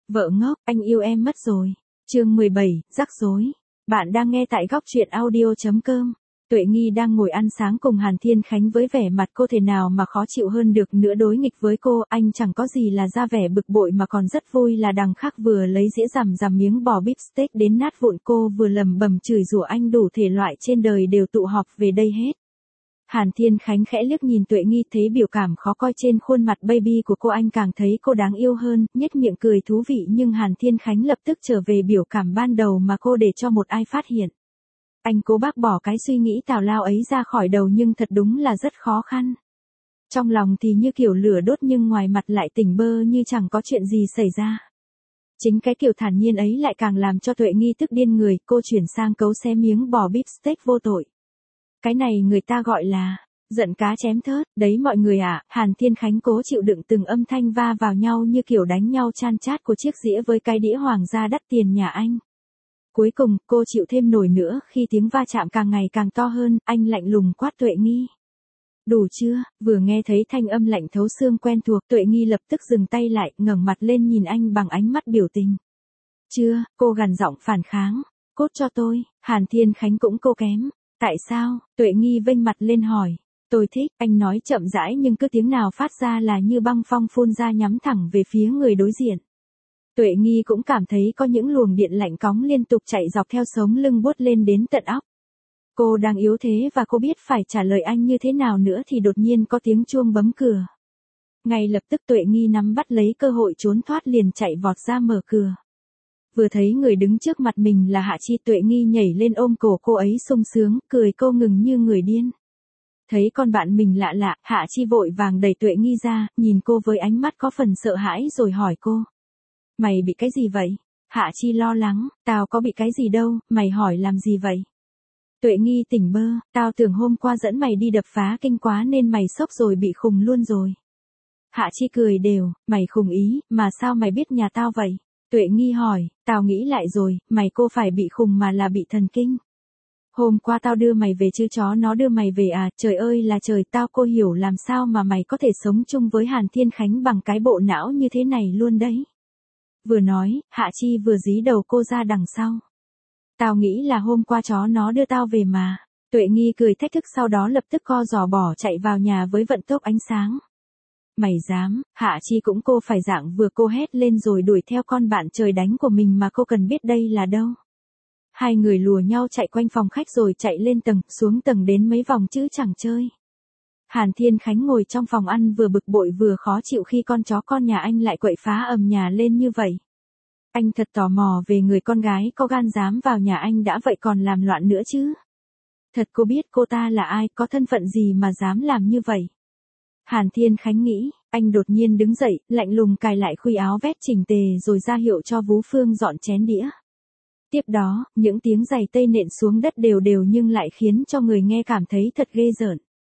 Vợ ngốc, anh yêu em mất rồi. Chương 17, rắc rối. Bạn đang nghe tại góc truyện audio.com. Tuệ Nghi đang ngồi ăn sáng cùng Hàn Thiên Khánh với vẻ mặt cô thể nào mà khó chịu hơn được nữa đối nghịch với cô, anh chẳng có gì là ra vẻ bực bội mà còn rất vui là đằng khác vừa lấy dĩa rằm miếng bò bít steak đến nát vụn, cô vừa lẩm bẩm chửi rủa anh đủ thể loại trên đời đều tụ họp về đây hết. Hàn Thiên Khánh khẽ liếc nhìn Tuệ Nghi, thấy biểu cảm khó coi trên khuôn mặt baby của cô, anh càng thấy cô đáng yêu hơn, nhếch miệng cười thú vị, nhưng Hàn Thiên Khánh lập tức trở về biểu cảm ban đầu mà cô để cho một ai phát hiện. Anh cố bác bỏ cái suy nghĩ tào lao ấy ra khỏi đầu nhưng thật đúng là rất khó khăn. Trong lòng thì như kiểu lửa đốt nhưng ngoài mặt lại tỉnh bơ như chẳng có chuyện gì xảy ra. Chính cái kiểu thản nhiên ấy lại càng làm cho Tuệ Nghi tức điên người, cô chuyển sang cấu xé miếng bò bít steak vô tội. Cái này người ta gọi là giận cá chém thớt, đấy mọi người ạ. Hàn Thiên Khánh cố chịu đựng từng âm thanh va vào nhau như kiểu đánh nhau chan chát của chiếc dĩa với cái đĩa hoàng gia đắt tiền nhà anh. Cuối cùng, cô chịu thêm nổi nữa, khi tiếng va chạm càng ngày càng to hơn, anh lạnh lùng quát Tuệ Nghi. Đủ chưa? Vừa nghe thấy thanh âm lạnh thấu xương quen thuộc, Tuệ Nghi lập tức dừng tay lại, ngẩng mặt lên nhìn anh bằng ánh mắt biểu tình. Chưa, cô gằn giọng phản kháng. Cốt cho tôi. Hàn Thiên Khánh cũng cô kém. Tại sao? Tuệ Nghi vênh mặt lên hỏi. Tôi thích, anh nói chậm rãi nhưng cứ tiếng nào phát ra là như băng phong phun ra nhắm thẳng về phía người đối diện. Tuệ Nghi cũng cảm thấy có những luồng điện lạnh cóng liên tục chạy dọc theo sống lưng buốt lên đến tận óc. Cô đang yếu thế và cô biết phải trả lời anh như thế nào nữa thì đột nhiên có tiếng chuông bấm cửa. Ngay lập tức Tuệ Nghi nắm bắt lấy cơ hội trốn thoát liền chạy vọt ra mở cửa. Vừa thấy người đứng trước mặt mình là Hạ Chi, Tuệ Nghi nhảy lên ôm cổ cô ấy sung sướng, cười cô ngừng như người điên. Thấy con bạn mình lạ lạ, Hạ Chi vội vàng đẩy Tuệ Nghi ra, nhìn cô với ánh mắt có phần sợ hãi rồi hỏi cô. Mày bị cái gì vậy? Hạ Chi lo lắng, tao có bị cái gì đâu, mày hỏi làm gì vậy? Tuệ Nghi tỉnh bơ, tao tưởng hôm qua dẫn mày đi đập phá kinh quá nên mày sốc rồi bị khùng luôn rồi. Hạ Chi cười đều, mày khùng ý, mà sao mày biết nhà tao vậy? Tuệ Nghi hỏi, tao nghĩ lại rồi, mày cô phải bị khùng mà là bị thần kinh. Hôm qua tao đưa mày về chứ chó nó đưa mày về à, trời ơi là trời, tao cô hiểu làm sao mà mày có thể sống chung với Hàn Thiên Khánh bằng cái bộ não như thế này luôn đấy. Vừa nói, Hạ Chi vừa dí đầu cô ra đằng sau. Tao nghĩ là hôm qua chó nó đưa tao về mà. Tuệ Nghi cười thách thức sau đó lập tức co giò bỏ chạy vào nhà với vận tốc ánh sáng. Mày dám? Hạ Chi cũng cô phải dạng vừa cô hét lên rồi đuổi theo con bạn trời đánh của mình mà cô cần biết đây là đâu. Hai người lùa nhau chạy quanh phòng khách rồi chạy lên tầng, xuống tầng đến mấy vòng chứ chẳng chơi. Hàn Thiên Khánh ngồi trong phòng ăn vừa bực bội vừa khó chịu khi con chó con nhà anh lại quậy phá ầm nhà lên như vậy. Anh thật tò mò về người con gái có gan dám vào nhà anh đã vậy còn làm loạn nữa chứ. Thật cô biết cô ta là ai, có thân phận gì mà dám làm như vậy. Hàn Thiên Khánh nghĩ, anh đột nhiên đứng dậy, lạnh lùng cài lại khuy áo vest chỉnh tề rồi ra hiệu cho Vú Phương dọn chén đĩa. Tiếp đó, những tiếng giày tây nện xuống đất đều đều nhưng lại khiến cho người nghe cảm thấy thật ghê rợn.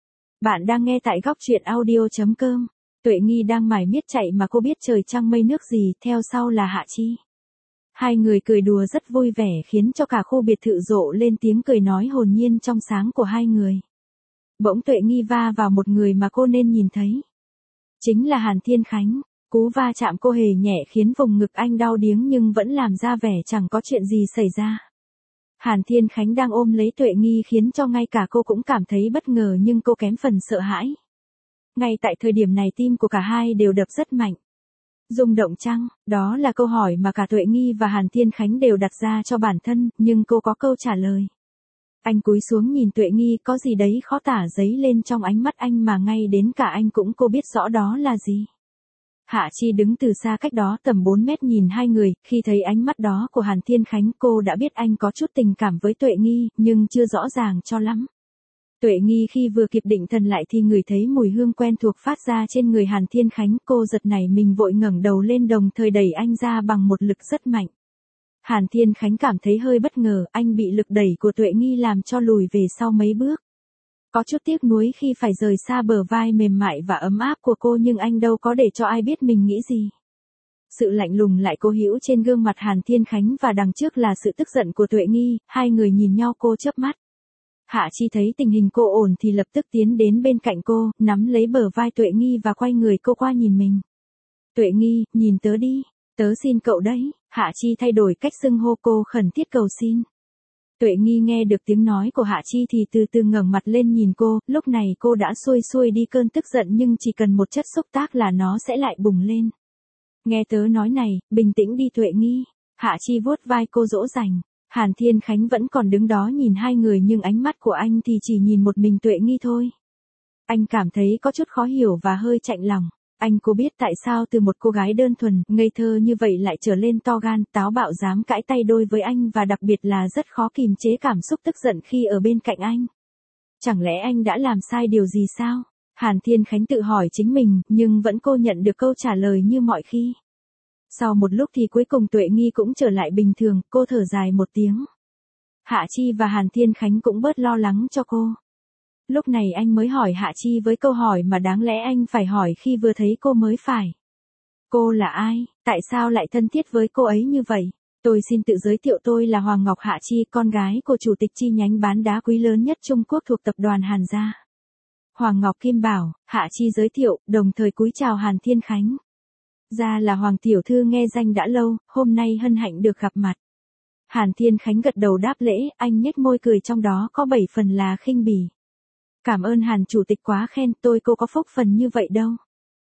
Bạn đang nghe tại góc truyện audio.com. Tuệ Nghi đang mải miết chạy mà cô biết trời trăng mây nước gì, theo sau là Hạ Chi. Hai người cười đùa rất vui vẻ khiến cho cả khu biệt thự rộ lên tiếng cười nói hồn nhiên trong sáng của hai người. Bỗng Tuệ Nghi va vào một người mà cô nên nhìn thấy. Chính là Hàn Thiên Khánh. Cú va chạm cô hề nhẹ khiến vùng ngực anh đau điếng nhưng vẫn làm ra vẻ chẳng có chuyện gì xảy ra. Hàn Thiên Khánh đang ôm lấy Tuệ Nghi khiến cho ngay cả cô cũng cảm thấy bất ngờ nhưng cô kém phần sợ hãi. Ngay tại thời điểm này tim của cả hai đều đập rất mạnh. Rung động chăng? Đó là câu hỏi mà cả Tuệ Nghi và Hàn Thiên Khánh đều đặt ra cho bản thân, nhưng cô có câu trả lời. Anh cúi xuống nhìn Tuệ Nghi, có gì đấy khó tả dấy lên trong ánh mắt anh mà ngay đến cả anh cũng cô biết rõ đó là gì. Hạ Chi đứng từ xa cách đó tầm 4 mét nhìn hai người, khi thấy ánh mắt đó của Hàn Thiên Khánh cô đã biết anh có chút tình cảm với Tuệ Nghi, nhưng chưa rõ ràng cho lắm. Tuệ Nghi khi vừa kịp định thần lại thì ngửi thấy mùi hương quen thuộc phát ra trên người Hàn Thiên Khánh, cô giật nảy mình vội ngẩng đầu lên đồng thời đẩy anh ra bằng một lực rất mạnh. Hàn Thiên Khánh cảm thấy hơi bất ngờ, anh bị lực đẩy của Tuệ Nghi làm cho lùi về sau mấy bước. Có chút tiếc nuối khi phải rời xa bờ vai mềm mại và ấm áp của cô nhưng anh đâu có để cho ai biết mình nghĩ gì. Sự lạnh lùng lại cố hữu trên gương mặt Hàn Thiên Khánh và đằng trước là sự tức giận của Tuệ Nghi, hai người nhìn nhau cô chớp mắt. Hạ Chi thấy tình hình cô ổn thì lập tức tiến đến bên cạnh cô, nắm lấy bờ vai Tuệ Nghi và quay người cô qua nhìn mình. Tuệ Nghi, nhìn tớ đi. Tớ xin cậu đấy, Hạ Chi thay đổi cách xưng hô cô khẩn thiết cầu xin. Tuệ Nghi nghe được tiếng nói của Hạ Chi thì từ từ ngẩng mặt lên nhìn cô, lúc này cô đã xuôi xuôi đi cơn tức giận nhưng chỉ cần một chất xúc tác là nó sẽ lại bùng lên. Nghe tớ nói này, bình tĩnh đi Tuệ Nghi. Hạ Chi vuốt vai cô dỗ dành. Hàn Thiên Khánh vẫn còn đứng đó nhìn hai người nhưng ánh mắt của anh thì chỉ nhìn một mình Tuệ Nghi thôi. Anh cảm thấy có chút khó hiểu và hơi chạnh lòng. Anh cô biết tại sao từ một cô gái đơn thuần, ngây thơ như vậy lại trở lên to gan, táo bạo dám cãi tay đôi với anh và đặc biệt là rất khó kìm chế cảm xúc tức giận khi ở bên cạnh anh. Chẳng lẽ anh đã làm sai điều gì sao? Hàn Thiên Khánh tự hỏi chính mình, nhưng vẫn cô nhận được câu trả lời như mọi khi. Sau một lúc thì cuối cùng Tuệ Nghi cũng trở lại bình thường, cô thở dài một tiếng. Hạ Chi và Hàn Thiên Khánh cũng bớt lo lắng cho cô. Lúc này anh mới hỏi Hạ Chi với câu hỏi mà đáng lẽ anh phải hỏi khi vừa thấy cô mới phải. Cô là ai, tại sao lại thân thiết với cô ấy như vậy? Tôi xin tự giới thiệu, tôi là Hoàng Ngọc Hạ Chi, con gái của chủ tịch chi nhánh bán đá quý lớn nhất Trung Quốc thuộc tập đoàn Hàn gia. Hoàng Ngọc Kim bảo, Hạ Chi giới thiệu, đồng thời cúi chào Hàn Thiên Khánh. Ra là Hoàng tiểu thư nghe danh đã lâu, hôm nay hân hạnh được gặp mặt. Hàn Thiên Khánh gật đầu đáp lễ, anh nhếch môi cười trong đó có 7 phần là khinh bỉ. Cảm ơn Hàn chủ tịch quá khen, tôi cô có phúc phần như vậy đâu.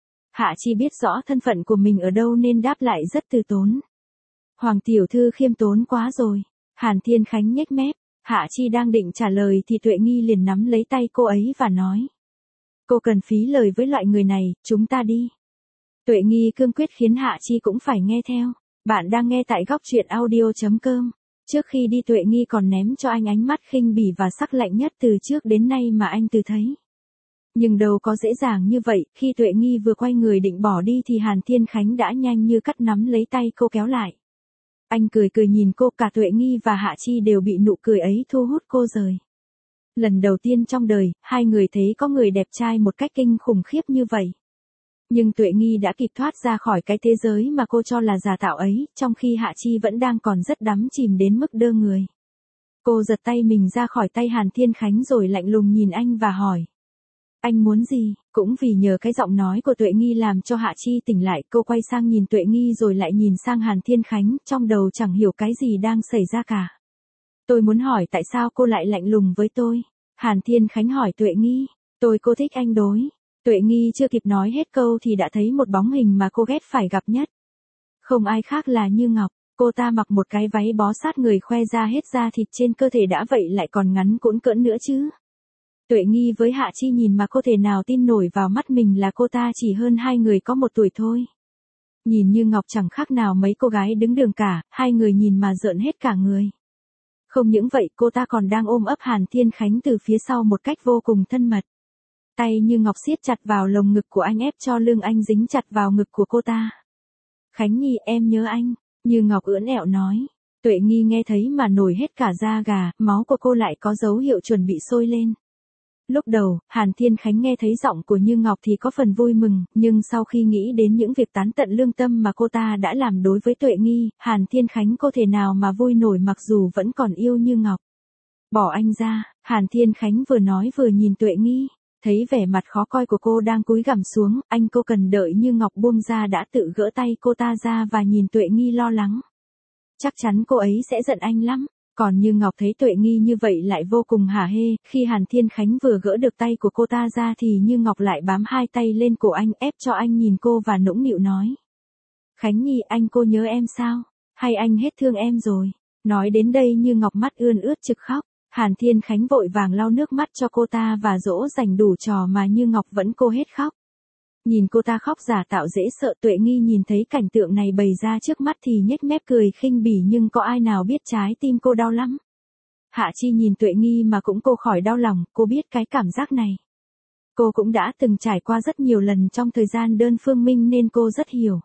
Hạ Chi biết rõ thân phận của mình ở đâu nên đáp lại rất từ tốn. Hoàng tiểu thư khiêm tốn quá rồi. Hàn Thiên Khánh nhếch mép. Hạ Chi đang định trả lời thì Tuệ Nghi liền nắm lấy tay cô ấy và nói. Cô cần phí lời với loại người này, chúng ta đi. Tuệ Nghi cương quyết khiến Hạ Chi cũng phải nghe theo. Bạn đang nghe tại góc truyện audio.com. Trước khi đi Tuệ Nghi còn ném cho anh ánh mắt khinh bỉ và sắc lạnh nhất từ trước đến nay mà anh từng thấy. Nhưng đâu có dễ dàng như vậy, khi Tuệ Nghi vừa quay người định bỏ đi thì Hàn Thiên Khánh đã nhanh như cắt nắm lấy tay cô kéo lại. Anh cười cười nhìn cô, cả Tuệ Nghi và Hạ Chi đều bị nụ cười ấy thu hút cô rời. Lần đầu tiên trong đời, hai người thấy có người đẹp trai một cách kinh khủng khiếp như vậy. Nhưng Tuệ Nghi đã kịp thoát ra khỏi cái thế giới mà cô cho là giả tạo ấy, trong khi Hạ Chi vẫn đang còn rất đắm chìm đến mức đơ người. Cô giật tay mình ra khỏi tay Hàn Thiên Khánh rồi lạnh lùng nhìn anh và hỏi. Anh muốn gì? Cũng vì nhờ cái giọng nói của Tuệ Nghi làm cho Hạ Chi tỉnh lại, cô quay sang nhìn Tuệ Nghi rồi lại nhìn sang Hàn Thiên Khánh, trong đầu chẳng hiểu cái gì đang xảy ra cả. Tôi muốn hỏi tại sao cô lại lạnh lùng với tôi? Hàn Thiên Khánh hỏi Tuệ Nghi. Cô thích anh đối. Tuệ Nghi chưa kịp nói hết câu thì đã thấy một bóng hình mà cô ghét phải gặp nhất. Không ai khác là Như Ngọc. Cô ta mặc một cái váy bó sát người khoe ra hết da thịt trên cơ thể đã vậy lại còn ngắn cũn cỡn nữa chứ. Tuệ Nghi với Hạ Chi nhìn mà cô thể nào tin nổi vào mắt mình là cô ta chỉ hơn hai người có một tuổi thôi. Nhìn Như Ngọc chẳng khác nào mấy cô gái đứng đường cả, hai người nhìn mà rợn hết cả người. Không những vậy cô ta còn đang ôm ấp Hàn Thiên Khánh từ phía sau một cách vô cùng thân mật. Tay Như Ngọc siết chặt vào lồng ngực của anh ép cho lưng anh dính chặt vào ngực của cô ta. Khánh Nhi em nhớ anh, Như Ngọc ưỡn ẹo nói. Tuệ Nghi nghe thấy mà nổi hết cả da gà, máu của cô lại có dấu hiệu chuẩn bị sôi lên. Lúc đầu, Hàn Thiên Khánh nghe thấy giọng của Như Ngọc thì có phần vui mừng, nhưng sau khi nghĩ đến những việc tán tận lương tâm mà cô ta đã làm đối với Tuệ Nghi, Hàn Thiên Khánh có thể nào mà vui nổi mặc dù vẫn còn yêu Như Ngọc. Bỏ anh ra, Hàn Thiên Khánh vừa nói vừa nhìn Tuệ Nghi. Thấy vẻ mặt khó coi của cô đang cúi gằm xuống, cô cần đợi Như Ngọc buông ra đã tự gỡ tay cô ta ra và nhìn Tuệ Nghi lo lắng. Chắc chắn cô ấy sẽ giận anh lắm. Còn Như Ngọc thấy Tuệ Nghi như vậy lại vô cùng hả hê, khi Hàn Thiên Khánh vừa gỡ được tay của cô ta ra thì Như Ngọc lại bám hai tay lên cổ anh ép cho anh nhìn cô và nũng nịu nói. Khánh Nhi cô nhớ em sao? Hay anh hết thương em rồi? Nói đến đây Như Ngọc mắt ươn ướt trực khóc. Hàn Thiên Khánh vội vàng lau nước mắt cho cô ta và dỗ dành đủ trò mà Như Ngọc vẫn cô hết khóc. Nhìn cô ta khóc giả tạo dễ sợ, Tuệ Nghi nhìn thấy cảnh tượng này bày ra trước mắt thì nhếch mép cười khinh bỉ nhưng có ai nào biết trái tim cô đau lắm. Hạ Chi nhìn Tuệ Nghi mà cũng cô khỏi đau lòng, cô biết cái cảm giác này. Cô cũng đã từng trải qua rất nhiều lần trong thời gian đơn phương minh nên cô rất hiểu.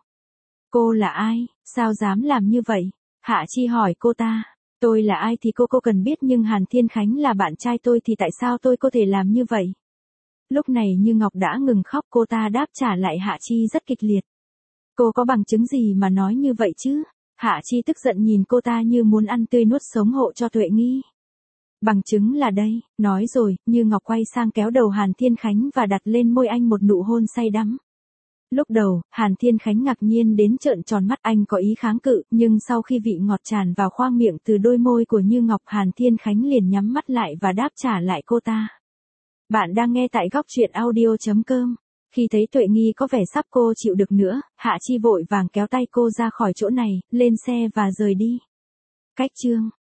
Cô là ai, sao dám làm như vậy? Hạ Chi hỏi cô ta. Tôi là ai thì cô cần biết nhưng Hàn Thiên Khánh là bạn trai tôi thì tại sao tôi có thể làm như vậy? Lúc này Như Ngọc đã ngừng khóc, cô ta đáp trả lại Hạ Chi rất kịch liệt. Cô có bằng chứng gì mà nói như vậy chứ? Hạ Chi tức giận nhìn cô ta như muốn ăn tươi nuốt sống hộ cho Tuệ Nghi. Bằng chứng là đây, nói rồi, Như Ngọc quay sang kéo đầu Hàn Thiên Khánh và đặt lên môi anh một nụ hôn say đắm. Lúc đầu, Hàn Thiên Khánh ngạc nhiên đến trợn tròn mắt, anh có ý kháng cự, nhưng sau khi vị ngọt tràn vào khoang miệng từ đôi môi của Như Ngọc, Hàn Thiên Khánh liền nhắm mắt lại và đáp trả lại cô ta. Bạn đang nghe tại góc truyện audio.com. Khi thấy Tuệ Nghi có vẻ sắp cô chịu được nữa, Hạ Chi vội vàng kéo tay cô ra khỏi chỗ này, lên xe và rời đi. Cách chương